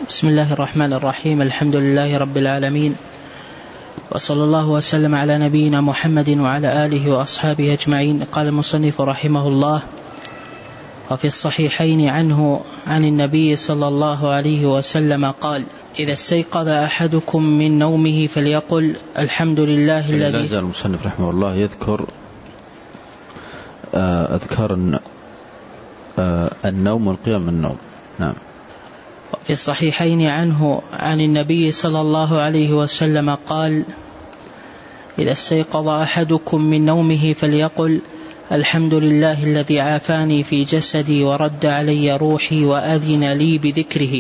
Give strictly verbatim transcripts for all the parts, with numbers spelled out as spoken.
بسم الله الرحمن الرحيم. الحمد لله رب العالمين، وصلى الله وسلم على نبينا محمد وعلى آله وأصحابه أجمعين. قال المصنف رحمه الله: وفي الصحيحين عنه عن النبي صلى الله عليه وسلم قال: إذا استيقظ أحدكم من نومه فليقل الحمد لله الذي. لا زال المصنف رحمه الله يذكر أذكار النوم والقيام من النوم. نعم. في الصحيحين عنه عن النبي صلى الله عليه وسلم قال: إذا استيقظ أحدكم من نومه فليقل الحمد لله الذي عافاني في جسدي ورد علي روحي وأذن لي بذكره.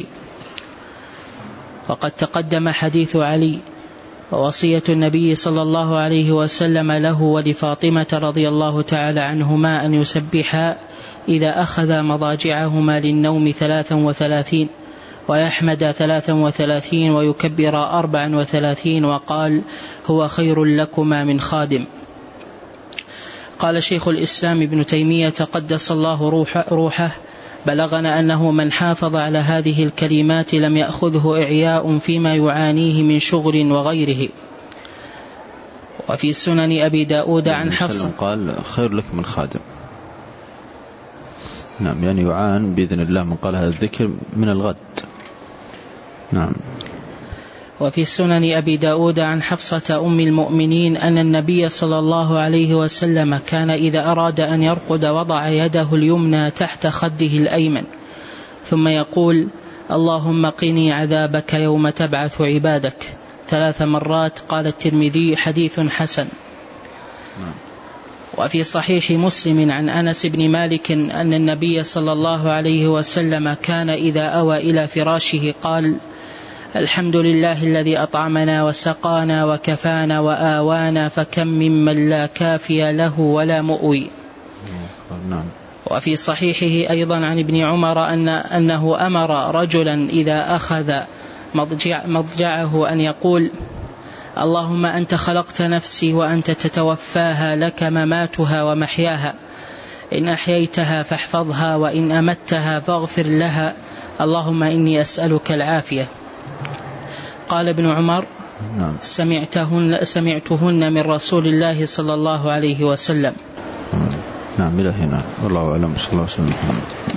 وقد تقدم حديث علي ووصية النبي صلى الله عليه وسلم له ولفاطمة رضي الله تعالى عنهما أن يسبحا إذا أخذ مضاجعهما للنوم ثلاثا وثلاثين، ويحمد ثلاثا وثلاثين، ويكبر أربعا وثلاثين، وقال: هو خير لكما من خادم. قال شيخ الإسلام ابن تيمية قدس الله روح روحه: بلغنا أنه من حافظ على هذه الكلمات لم يأخذه إعياء فيما يعانيه من شغل وغيره. وفي سنن أبي داود عن حفصة قال: خير لك من خادم. نعم، يعني يعان بإذن الله من قال هذا الذكر من الغد. نعم. وفي سنن أبي داود عن حفصة أم المؤمنين أن النبي صلى الله عليه وسلم كان إذا أراد أن يرقد وضع يده اليمنى تحت خده الأيمن ثم يقول: اللهم قني عذابك يوم تبعث عبادك ثلاث مرات. قال الترمذي: حديث حسن. وفي صحيح مسلم عن أنس بن مالك أن النبي صلى الله عليه وسلم كان إذا أوى إلى فراشه قال: الحمد لله الذي أطعمنا وسقانا وكفانا وآوانا، فكم ممن لا كافي له ولا مؤوي. وفي صحيحه أيضا عن ابن عمر أن أنه أمر رجلا إذا أخذ مضجع مضجعه أن يقول: اللهم أنت خلقت نفسي وأنت تتوفاها، لك مماتها ومحياها، إن أحييتها فاحفظها وإن أمتها فاغفر لها، اللهم إني أسألك العافية. قال ابن عمر: سمعتهن, سمعتهن من رسول الله صلى الله عليه وسلم. نعم، إلى هنا والله أعلم. صلى الله عليه وسلم.